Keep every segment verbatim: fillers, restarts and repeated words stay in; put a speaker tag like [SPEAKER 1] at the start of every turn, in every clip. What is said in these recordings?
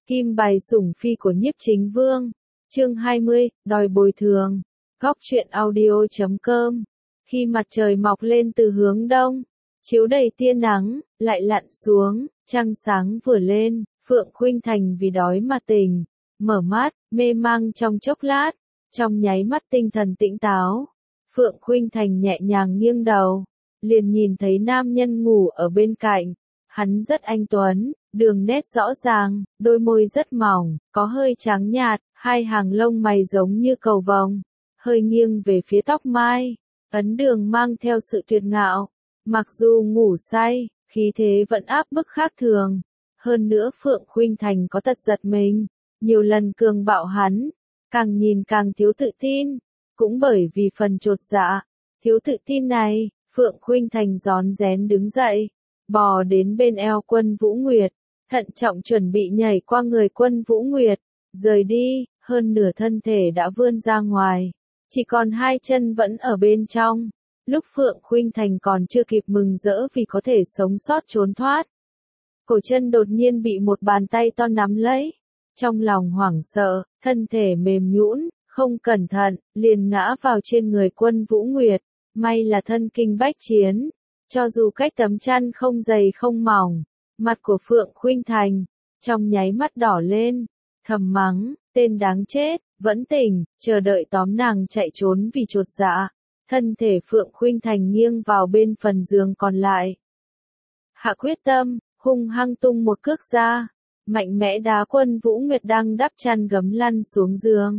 [SPEAKER 1] Kim bài sủng phi của Nhiếp Chính Vương. Chương hai mươi, đòi bồi thường. Góc truyện audio chấm com. Khi mặt trời mọc lên từ hướng đông, chiếu đầy tia nắng, lại lặn xuống, trăng sáng vừa lên, Phượng Khuynh Thành vì đói mà tỉnh, mở mắt, mê mang trong chốc lát, trong nháy mắt tinh thần tĩnh táo. Phượng Khuynh Thành nhẹ nhàng nghiêng đầu, liền nhìn thấy nam nhân ngủ ở bên cạnh. Hắn rất anh tuấn, đường nét rõ ràng, đôi môi rất mỏng, có hơi trắng nhạt, hai hàng lông mày giống như cầu vồng, hơi nghiêng về phía tóc mai. Ấn Đường mang theo sự tuyệt ngạo, mặc dù ngủ say, khí thế vẫn áp bức khác thường. Hơn nữa Phượng Khuynh Thành có tật giật mình, nhiều lần cường bạo hắn, càng nhìn càng thiếu tự tin. Cũng bởi vì phần chột dạ, thiếu tự tin này, Phượng Khuynh Thành rón rén đứng dậy, bò đến bên eo Quân Vũ Nguyệt, thận trọng chuẩn bị nhảy qua người Quân Vũ Nguyệt, rời đi, hơn nửa thân thể đã vươn ra ngoài, chỉ còn hai chân vẫn ở bên trong. Lúc Phượng Khuynh Thành còn chưa kịp mừng rỡ vì có thể sống sót trốn thoát, cổ chân đột nhiên bị một bàn tay to nắm lấy, trong lòng hoảng sợ, thân thể mềm nhũn, không cẩn thận, liền ngã vào trên người Quân Vũ Nguyệt. May là thân kinh bách chiến, cho dù cách tấm chăn không dày không mỏng, mặt của Phượng Khuynh Thành trong nháy mắt đỏ lên, thầm mắng, tên đáng chết, vẫn tỉnh, chờ đợi tóm nàng chạy trốn vì chột dạ. Thân thể Phượng Khuynh Thành nghiêng vào bên phần giường còn lại. Hạ quyết tâm, hung hăng tung một cước ra, mạnh mẽ đá Quân Vũ Nguyệt đang đắp chăn gấm lăn xuống giường.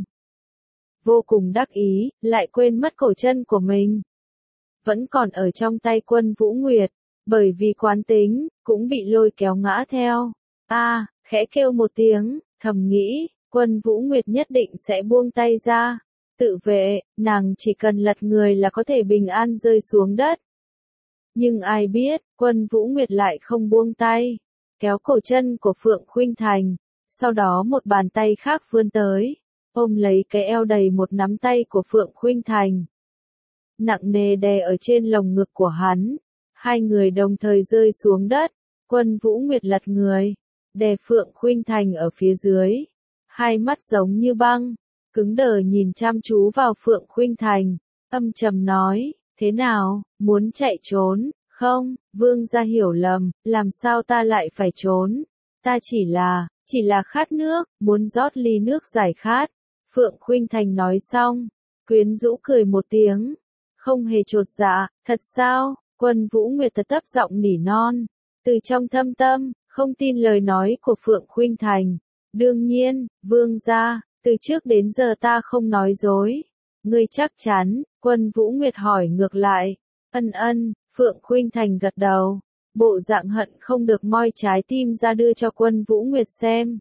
[SPEAKER 1] Vô cùng đắc ý, lại quên mất cổ chân của mình vẫn còn ở trong tay Quân Vũ Nguyệt, bởi vì quán tính, cũng bị lôi kéo ngã theo. A, à, khẽ kêu một tiếng, thầm nghĩ, Quân Vũ Nguyệt nhất định sẽ buông tay ra, tự vệ, nàng chỉ cần lật người là có thể bình an rơi xuống đất. Nhưng ai biết, Quân Vũ Nguyệt lại không buông tay, kéo cổ chân của Phượng Khuynh Thành, sau đó một bàn tay khác vươn tới, ôm lấy cái eo đầy một nắm tay của Phượng Khuynh Thành, nặng nề đè ở trên lồng ngực của hắn. Hai người đồng thời rơi xuống đất, Quân Vũ Nguyệt lật người, đè Phượng Khuynh Thành ở phía dưới, hai mắt giống như băng, cứng đờ nhìn chăm chú vào Phượng Khuynh Thành, âm trầm nói, thế nào, muốn chạy trốn, không, vương gia hiểu lầm, làm sao ta lại phải trốn, ta chỉ là, chỉ là khát nước, muốn rót ly nước giải khát. Phượng Khuynh Thành nói xong, quyến rũ cười một tiếng, không hề chột dạ, thật sao? Quân Vũ Nguyệt thật thấp giọng nỉ non, từ trong thâm tâm, không tin lời nói của Phượng Khuynh Thành. Đương nhiên, vương gia, từ trước đến giờ ta không nói dối. Ngươi chắc chắn? Quân Vũ Nguyệt hỏi ngược lại. Ân ân, Phượng Khuynh Thành gật đầu, bộ dạng hận không được moi trái tim ra đưa cho Quân Vũ Nguyệt xem.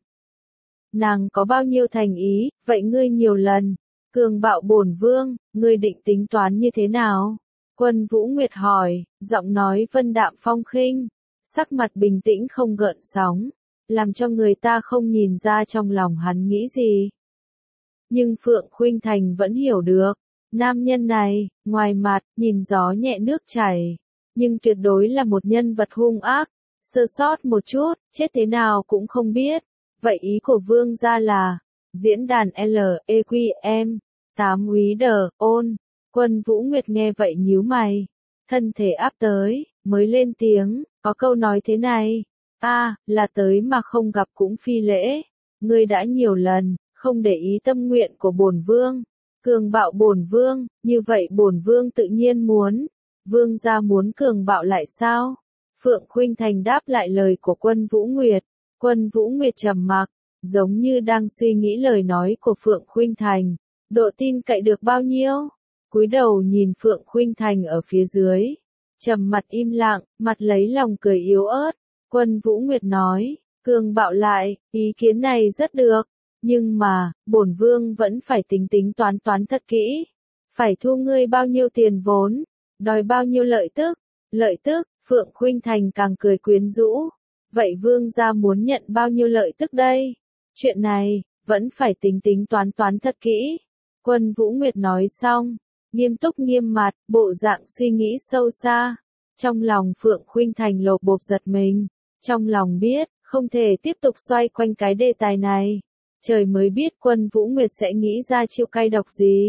[SPEAKER 1] Nàng có bao nhiêu thành ý, vậy ngươi nhiều lần cường bạo bổn vương, ngươi định tính toán như thế nào? Quân Vũ Nguyệt hỏi, giọng nói vân đạm phong khinh, sắc mặt bình tĩnh không gợn sóng, làm cho người ta không nhìn ra trong lòng hắn nghĩ gì. Nhưng Phượng Khuynh Thành vẫn hiểu được, nam nhân này, ngoài mặt, nhìn gió nhẹ nước chảy, nhưng tuyệt đối là một nhân vật hung ác, sơ sót một chút, chết thế nào cũng không biết. Vậy ý của vương gia là, diễn đàn L E Q M, tám úy đờ, ôn. Quân Vũ Nguyệt nghe vậy nhíu mày, thân thể áp tới, mới lên tiếng, có câu nói thế này, a, à, là tới mà không gặp cũng phi lễ, ngươi đã nhiều lần, không để ý tâm nguyện của bổn vương, cường bạo bổn vương, như vậy bổn vương tự nhiên muốn, vương gia muốn cường bạo lại sao? Phượng Khuynh Thành đáp lại lời của Quân Vũ Nguyệt, Quân Vũ Nguyệt trầm mặc, giống như đang suy nghĩ lời nói của Phượng Khuynh Thành, độ tin cậy được bao nhiêu? Cúi đầu nhìn Phượng Khuynh Thành ở phía dưới, trầm mặt im lặng, mặt lấy lòng cười yếu ớt. Quân Vũ Nguyệt nói, cường bạo lại, ý kiến này rất được, nhưng mà, bổn vương vẫn phải tính tính toán toán thật kỹ, phải thu ngươi bao nhiêu tiền vốn, đòi bao nhiêu lợi tức. Lợi tức? Phượng Khuynh Thành càng cười quyến rũ, vậy vương gia muốn nhận bao nhiêu lợi tức đây? Chuyện này, vẫn phải tính tính toán toán thật kỹ. Quân Vũ Nguyệt nói xong, nghiêm túc nghiêm mặt, bộ dạng suy nghĩ sâu xa. Trong lòng Phượng Khuynh Thành lột bột giật mình, trong lòng biết, Không thể tiếp tục xoay quanh cái đề tài này. Trời mới biết Quân Vũ Nguyệt sẽ nghĩ ra chiêu cay độc gì.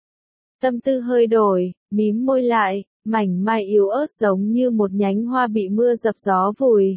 [SPEAKER 1] Tâm tư hơi đổi, mím môi lại, mảnh mai yếu ớt giống như một nhánh hoa bị mưa dập gió vùi.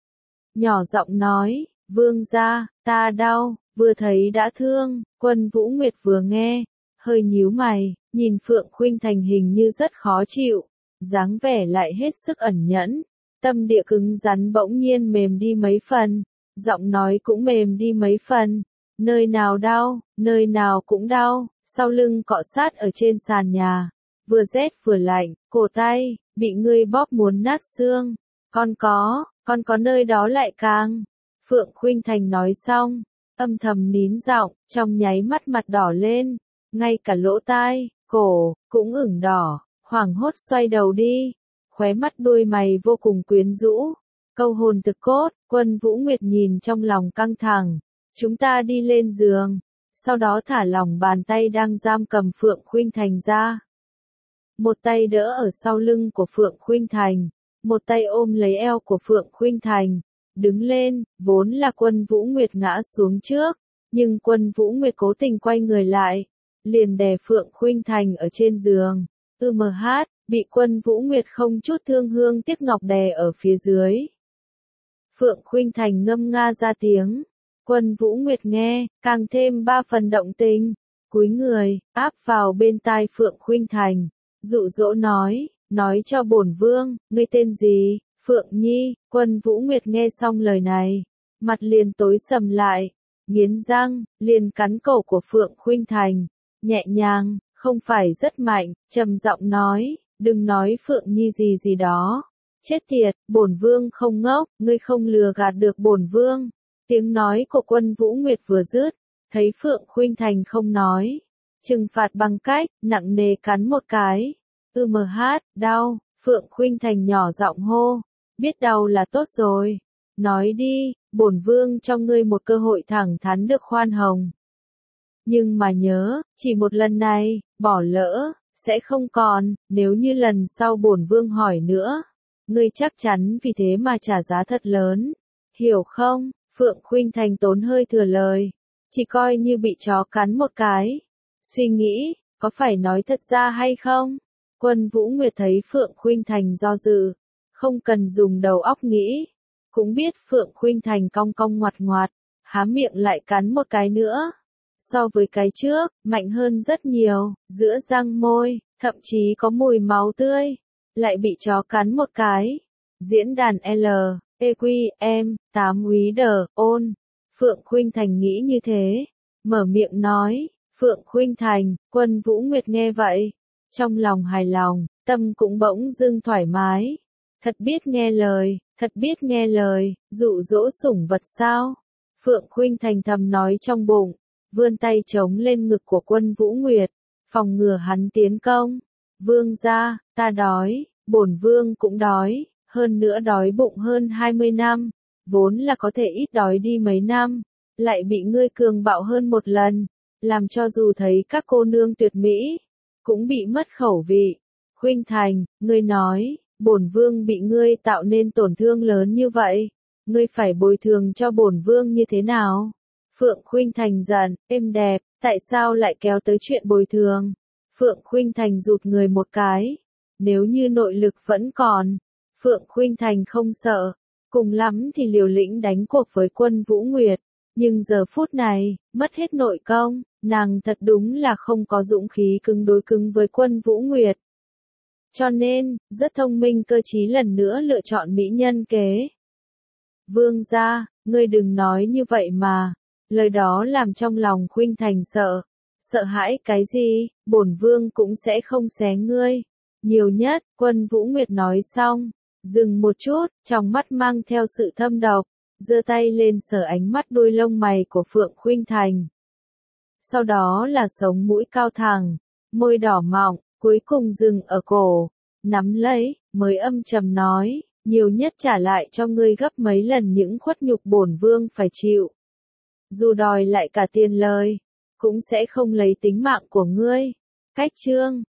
[SPEAKER 1] Nhỏ giọng nói, vương gia, ta đau, vừa thấy đã thương. Quân Vũ Nguyệt vừa nghe, hơi nhíu mày, nhìn Phượng Khuynh Thành hình như rất khó chịu, dáng vẻ lại hết sức ẩn nhẫn. Tâm địa cứng rắn bỗng nhiên mềm đi mấy phần, giọng nói cũng mềm đi mấy phần. Nơi nào đau, nơi nào cũng đau, sau lưng cọ sát ở trên sàn nhà, vừa rét vừa lạnh, cổ tay, bị ngươi bóp muốn nát xương. Con có, con có nơi đó lại càng. Phượng Khuynh Thành nói xong, âm thầm nín giọng, trong nháy mắt mặt đỏ lên, ngay cả lỗ tai, cổ, cũng ửng đỏ, hoảng hốt xoay đầu đi, khóe mắt đuôi mày vô cùng quyến rũ, câu hồn thực cốt. Quân Vũ Nguyệt nhìn trong lòng căng thẳng, chúng ta đi lên giường, sau đó thả lỏng bàn tay đang giam cầm Phượng Khuynh Thành ra. Một tay đỡ ở sau lưng của Phượng Khuynh Thành, một tay ôm lấy eo của Phượng Khuynh Thành, đứng lên. Vốn là Quân Vũ Nguyệt ngã xuống trước, nhưng Quân Vũ Nguyệt cố tình quay người lại, liền đè Phượng Khuynh Thành ở trên giường. Ừ mờ hát, bị Quân Vũ Nguyệt không chút thương hương tiếc ngọc đè ở phía dưới. Phượng Khuynh Thành ngâm nga ra tiếng. Quân Vũ Nguyệt nghe, càng thêm ba phần động tình, cúi người, áp vào bên tai Phượng Khuynh Thành, dụ dỗ nói, nói cho bổn vương, ngươi tên gì? Phượng Nhi. Quân Vũ Nguyệt nghe xong lời này, mặt liền tối sầm lại, nghiến răng, liền cắn cổ của Phượng Khuynh Thành, nhẹ nhàng, không phải rất mạnh, trầm giọng nói, đừng nói Phượng Nhi gì gì đó. Chết tiệt, bổn vương không ngốc, ngươi không lừa gạt được bổn vương. Tiếng nói của Quân Vũ Nguyệt vừa dứt, thấy Phượng Khuynh Thành không nói, trừng phạt bằng cách, nặng nề cắn một cái. Ừ mờ hát, đau. Phượng Khuynh Thành nhỏ giọng hô, biết đau là tốt rồi. Nói đi, bổn vương cho ngươi một cơ hội thẳng thắn được khoan hồng. Nhưng mà nhớ, chỉ một lần này, bỏ lỡ, sẽ không còn, nếu như lần sau bổn vương hỏi nữa, ngươi chắc chắn vì thế mà trả giá thật lớn. Hiểu không? Phượng Khuynh Thành tốn hơi thừa lời, chỉ coi như bị chó cắn một cái. Suy nghĩ, có phải nói thật ra hay không? Quân Vũ Nguyệt thấy Phượng Khuynh Thành do dự, không cần dùng đầu óc nghĩ, cũng biết Phượng Khuynh Thành cong cong ngoặt ngoặt, há miệng lại cắn một cái nữa. So với cái trước, mạnh hơn rất nhiều, giữa răng môi, thậm chí có mùi máu tươi, lại bị chó cắn một cái. Diễn đàn L, E Q, em, tám úy đờ, ôn. Phượng Khuynh Thành nghĩ như thế, mở miệng nói, Phượng Khuynh Thành. Quân Vũ Nguyệt nghe vậy, trong lòng hài lòng, tâm cũng bỗng dưng thoải mái. Thật biết nghe lời, thật biết nghe lời, dụ dỗ sủng vật sao? Phượng Khuynh Thành thầm nói trong bụng, vươn tay chống lên ngực của Quân Vũ Nguyệt, phòng ngừa hắn tiến công. Vương gia, ta đói, bổn vương cũng đói, hơn nữa đói bụng hơn hai mươi năm, vốn là có thể ít đói đi mấy năm, lại bị ngươi cường bạo hơn một lần, làm cho dù thấy các cô nương tuyệt mỹ, cũng bị mất khẩu vị. Khuynh Thành, ngươi nói, bổn vương bị ngươi tạo nên tổn thương lớn như vậy, ngươi phải bồi thường cho bổn vương như thế nào? Phượng Khuynh Thành giận, êm đẹp, tại sao lại kéo tới chuyện bồi thường? Phượng Khuynh Thành rụt người một cái, nếu như nội lực vẫn còn, Phượng Khuynh Thành không sợ, cùng lắm thì liều lĩnh đánh cuộc với Quân Vũ Nguyệt, nhưng giờ phút này, mất hết nội công, nàng thật đúng là không có dũng khí cứng đối cứng với Quân Vũ Nguyệt. Cho nên, rất thông minh cơ trí lần nữa lựa chọn mỹ nhân kế. Vương gia, ngươi đừng nói như vậy mà. Lời đó làm trong lòng Khuynh Thành sợ. Sợ hãi cái gì, bổn vương cũng sẽ không xé ngươi. Nhiều nhất, Quân Vũ Nguyệt nói xong, dừng một chút, trong mắt mang theo sự thâm độc, giơ tay lên sờ ánh mắt đuôi lông mày của Phượng Khuynh Thành. Sau đó là sống mũi cao thẳng, môi đỏ mọng, cuối cùng dừng ở cổ, nắm lấy, mới âm trầm nói, nhiều nhất trả lại cho ngươi gấp mấy lần những khuất nhục bổn vương phải chịu. Dù đòi lại cả tiền lời, cũng sẽ không lấy tính mạng của ngươi. Cách chương